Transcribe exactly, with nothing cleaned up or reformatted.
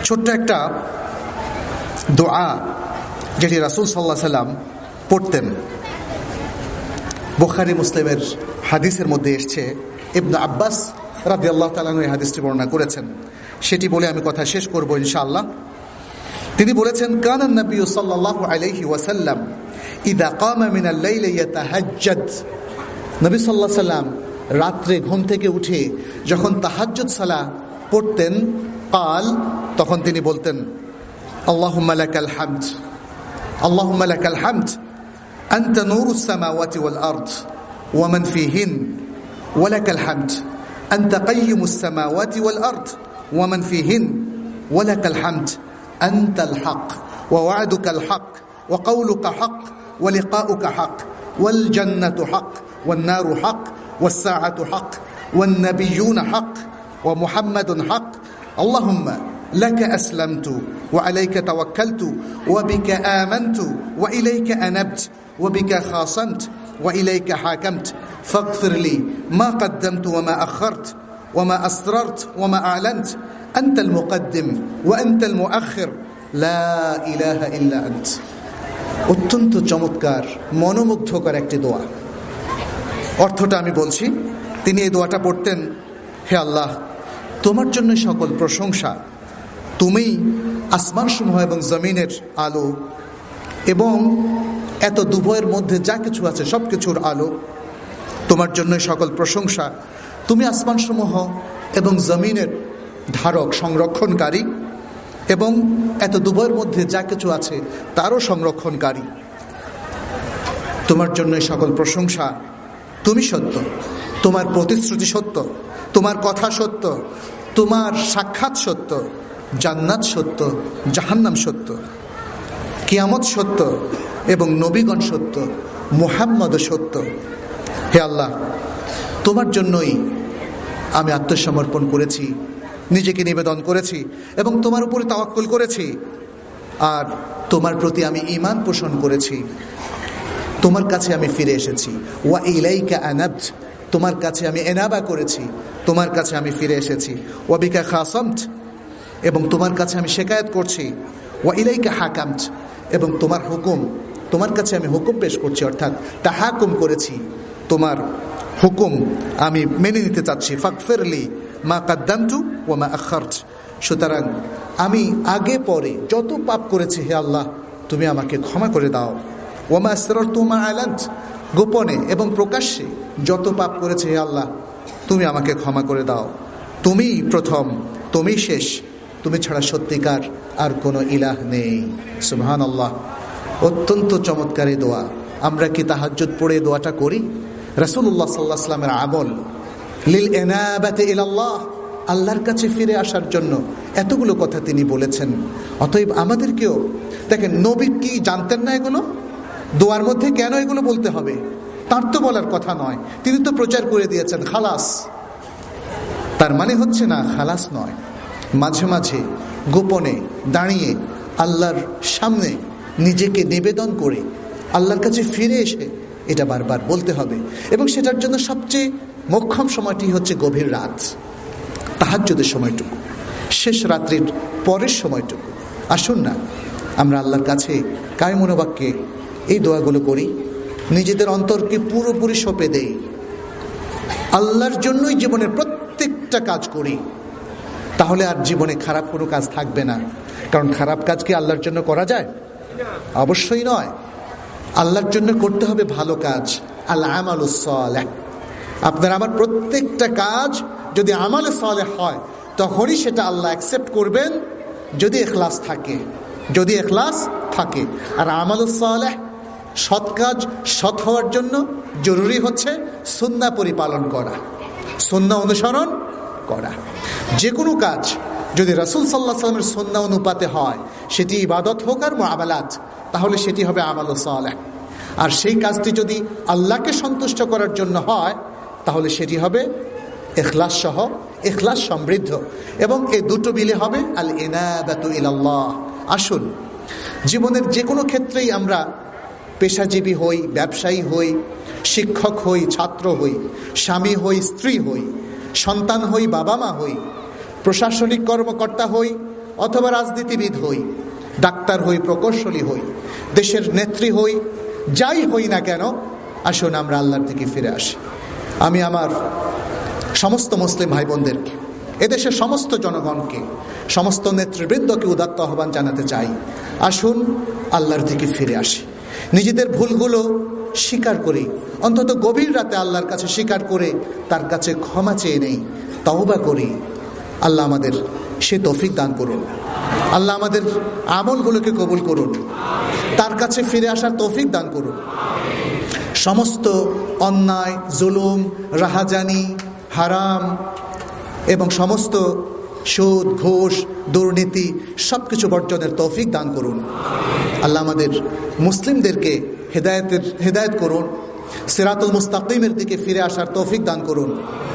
ছোট্ট একটা দোয়া যেটি রাসূল সাল্লাল্লাহু আলাইহি সাল্লাম পড়তেন, বুখারী মুসলিমের হাদিসের মধ্যে এসেছে। ইবনে আব্বাস রাদিয়াল্লাহু তাআলা আনহু এই হাদিসটি বর্ণনা করেছেন। সেটি বলে আমি কথা শেষ করব ইনশাআল্লাহ। তিনি বলেছেন, কানান নবী সাল্লাল্লাহু আলাইহি ওয়াসাল্লাম ইযা কামা মিনাল লাইলি ইয়াতাহাজ্জাদ। নবী সাল্লাল্লাহু আলাইহি সাল্লাম রাত্রে ঘুম থেকে উঠে যখন তাহাজ্জুদ সালাহ পড়তেন, কাল তখন তিনি বলতেন, আল্লাহুম্মা লাকাল হামদ, আল্লাহুম্মা লাকাল হামদ, আনতা নূরুস সামাওয়াতি ওয়াল আরদ ওয়া মান ফীহিন, ওয়া লাকাল হামদ, আনতা কাইয়্যুমুস সামাওয়াতি ওয়াল আরদ ওয়া মান ফীহিন, ওয়া লাকাল হামদ, আনতাল হক, ওয়া ওয়া'দুকাল হক, ওয়া কাওলুকা হক, ওয়া লিকাউকা হক, ওয়াল জান্নাতু হক, ওয়ান নারু হক, ওয়াস সাআতু হক, ওয়ান নাবিয়্যুনা হক, ওয়া মুহাম্মাদুন হক। আল্লাহুম্মা لك أسلمت وعليك توكلت وبك آمنت وإليك أنبت وبك خاصمت وإليك حاكمت فاغفر لي ما قدمت وما أخرت وما أسررت وما أعلنت أنت المقدم وأنت المؤخر لا إله إلا أنت। অত্যন্ত চমৎকার মনোমুগ্ধকর একটি দোয়া। অর্থটা আমি বলছি। তিনি এই দোয়াটা পড়তেন, হে আল্লাহ, তোমার জন্য সকল প্রশংসা, তুমি আসমানসমূহ এবং জমিনের আলো এবং এত দুভয়ের মধ্যে যা কিছু আছে সব কিছুর আলো, তোমার জন্য সকল প্রশংসা। তুমি আসমানসমূহ এবং জমিনের ধারক, সংরক্ষণকারী এবং এত দুভয়ের মধ্যে যা কিছু আছে তারও সংরক্ষণকারী। তোমার জন্য সকল প্রশংসা। তুমি সত্য, তোমার প্রতিশ্রুতি সত্য, তোমার কথা সত্য, তোমার সাক্ষাৎ সত্য, জান্নাত সত্য, জাহান্নাম সত্য, কিয়ামত সত্য এবং নবীগণ সত্য, মুহাম্মদ সত্য। হে আল্লাহ, তোমার জন্যই আমি আত্মসমর্পণ করেছি, নিজেকে নিবেদন করেছি এবং তোমার উপরে তাওয়াক্কুল করেছি, আর তোমার প্রতি আমি ঈমান পোষণ করেছি। তোমার কাছে আমি ফিরে এসেছি। ওয়া ইলাইকা আনাবত, তোমার কাছে আমি এনাবা করেছি, তোমার কাছে আমি ফিরে এসেছি। ওয়া বিকা খাসামত, এবং তোমার কাছে আমি শিকায়াত করছি। ওয়া ইলাইকা হাকামত, এবং তোমার হুকুম, তোমার কাছে আমি হুকুম পেশ করছি, অর্থাৎ তাহাকুম করেছি, তোমার হুকুম আমি মেনে নিতে চাচ্ছি। ফাগফিরলি মা কাদ্দামতু ওয়া মা আখারত। সুতরাং আমি আগে পরে যত পাপ করেছি, হে আল্লাহ, তুমি আমাকে ক্ষমা করে দাও। ওয়া মা আসরারতু মা আলানত, গোপনে এবং প্রকাশ্যে যত পাপ করেছে, হে আল্লাহ, তুমি আমাকে ক্ষমা করে দাও। তুমি প্রথম, তুমি শেষ, তুমি ছাড়া সত্যিকার আর কোনো ইলাহ নেই। সুবহানাল্লাহ। অত্যন্ত চমৎকার এই দোয়া। আমরা কি তাহাজ্জুদ পড়ে দোয়াটা করি? রাসূলুল্লাহ সাল্লাল্লাহু আলাইহি ওয়াসাল্লামের আমল লিল ইনাবাতি ইলাল্লাহ, আল্লাহর কাছে ফিরে আসার জন্য এতগুলো কথা তিনি বলেছেন। অতএব আমাদেরকেও দেখেন, নবী কি জানতেন না এগুলো? দোয়ার মধ্যে কেন এগুলো বলতে হবে? তার তো বলার কথা নয়, তিনি তো প্রচার করে দিয়েছেন খালাস। তার মানে হচ্ছে না খালাস নয়, মাঝে মাঝে গোপনে দাঁড়িয়ে আল্লাহর সামনে নিজেকে নিবেদন করে আল্লাহর কাছে ফিরে এসে এটা বারবার বলতে হবে। এবং সেটার জন্য সবচেয়ে মোক্ষম সময়টি হচ্ছে গভীর রাত, তাহাজ্জুদের সময়টুকু, শেষ রাত্রির পরের সময়টুকু। আসুন না আমরা আল্লাহর কাছে কায় মনোবাক্যে এই দোয়াগুলো করি, নিজেদের অন্তরকে পুরোপুরি সঁপে দেই, আল্লাহর জন্যই জীবনের প্রত্যেকটা কাজ করি। তাহলে আর জীবনে খারাপ কোনো কাজ থাকবে না। কারণ খারাপ কাজ কি আল্লাহর জন্য করা যায়? অবশ্যই নয়। আল্লাহর জন্য করতে হবে ভালো কাজ, আল আমালুস সালেহ। আপনার আমার প্রত্যেকটা কাজ যদি আমালে সালেহ হয়, তখনই সেটা আল্লাহ অ্যাকসেপ্ট করবেন, যদি ইখলাস থাকে, যদি ইখলাস থাকে। আর আমালুস সালেহ, সৎ কাজ সৎ হওয়ার জন্য জরুরি হচ্ছে সুন্নাহ পরিপালন করা, সুন্নাহ অনুসরণ করা। যে কোনো কাজ যদি রাসূল সাল্লাল্লাহু আলাইহি ওয়াসাল্লামের সুন্নাহ অনুপাতে হয়, সেটি ইবাদত হোক আর মুআমালাত, তাহলে সেটি হবে আমালুস সালেহ। আর সেই কাজটি যদি আল্লাহকে সন্তুষ্ট করার জন্য হয়, তাহলে সেটি হবে ইখলাস সহ, ইখলাস সমৃদ্ধ। এবং এই দুটো মিলে হবে আল ইনাবাতু ইলাল্লাহ। আসুন, জীবনের যে কোনো ক্ষেত্রেই আমরা পেশাজীবী হই, ব্যবসায়ী হই, শিক্ষক হই, ছাত্র হই, স্বামী হই, স্ত্রী হই, সন্তান হই, বাবা মা হই, প্রশাসনিক কর্মকর্তা হই, অথবা রাজনীতিবিদ হই, ডাক্তার হই, প্রকৌশলী হই, দেশের নেত্রী হই, যাই হই না কেন, আসুন আমরা আল্লাহর দিকে ফিরে আসি। আমি আমার সমস্ত মুসলিম ভাই বোনদেরকে, এদেশের সমস্ত জনগণকে, সমস্ত নেতৃবৃন্দকে উদাত্ত আহ্বান জানাতে চাই, আসুন আল্লাহর দিকে ফিরে আসি। নিজেদের ভুলগুলো স্বীকার করি, অন্তত গভীর রাতে আল্লাহর কাছে স্বীকার করে তার কাছে ক্ষমা চেয়ে নেই, তওবা করি। আল্লাহ আমাদের সে তৌফিক দান করুন। আল্লাহ আমাদের আমলগুলোকে কবুল করুন, তার কাছে ফিরে আসার তৌফিক দান করুন। সমস্ত অন্যায়, জুলুম, রাহাজানি, হারাম এবং সমস্ত সুদ, ঘুষ, দুর্নীতি সব কিছু বর্জনের তৌফিক দান করুন। আল্লাহ আমাদের মুসলিমদেরকে হেদায়েতের হেদায়েত করুন, সিরাতুল মুস্তাকিমের দিকে ফিরে আসার তৌফিক দান করুন।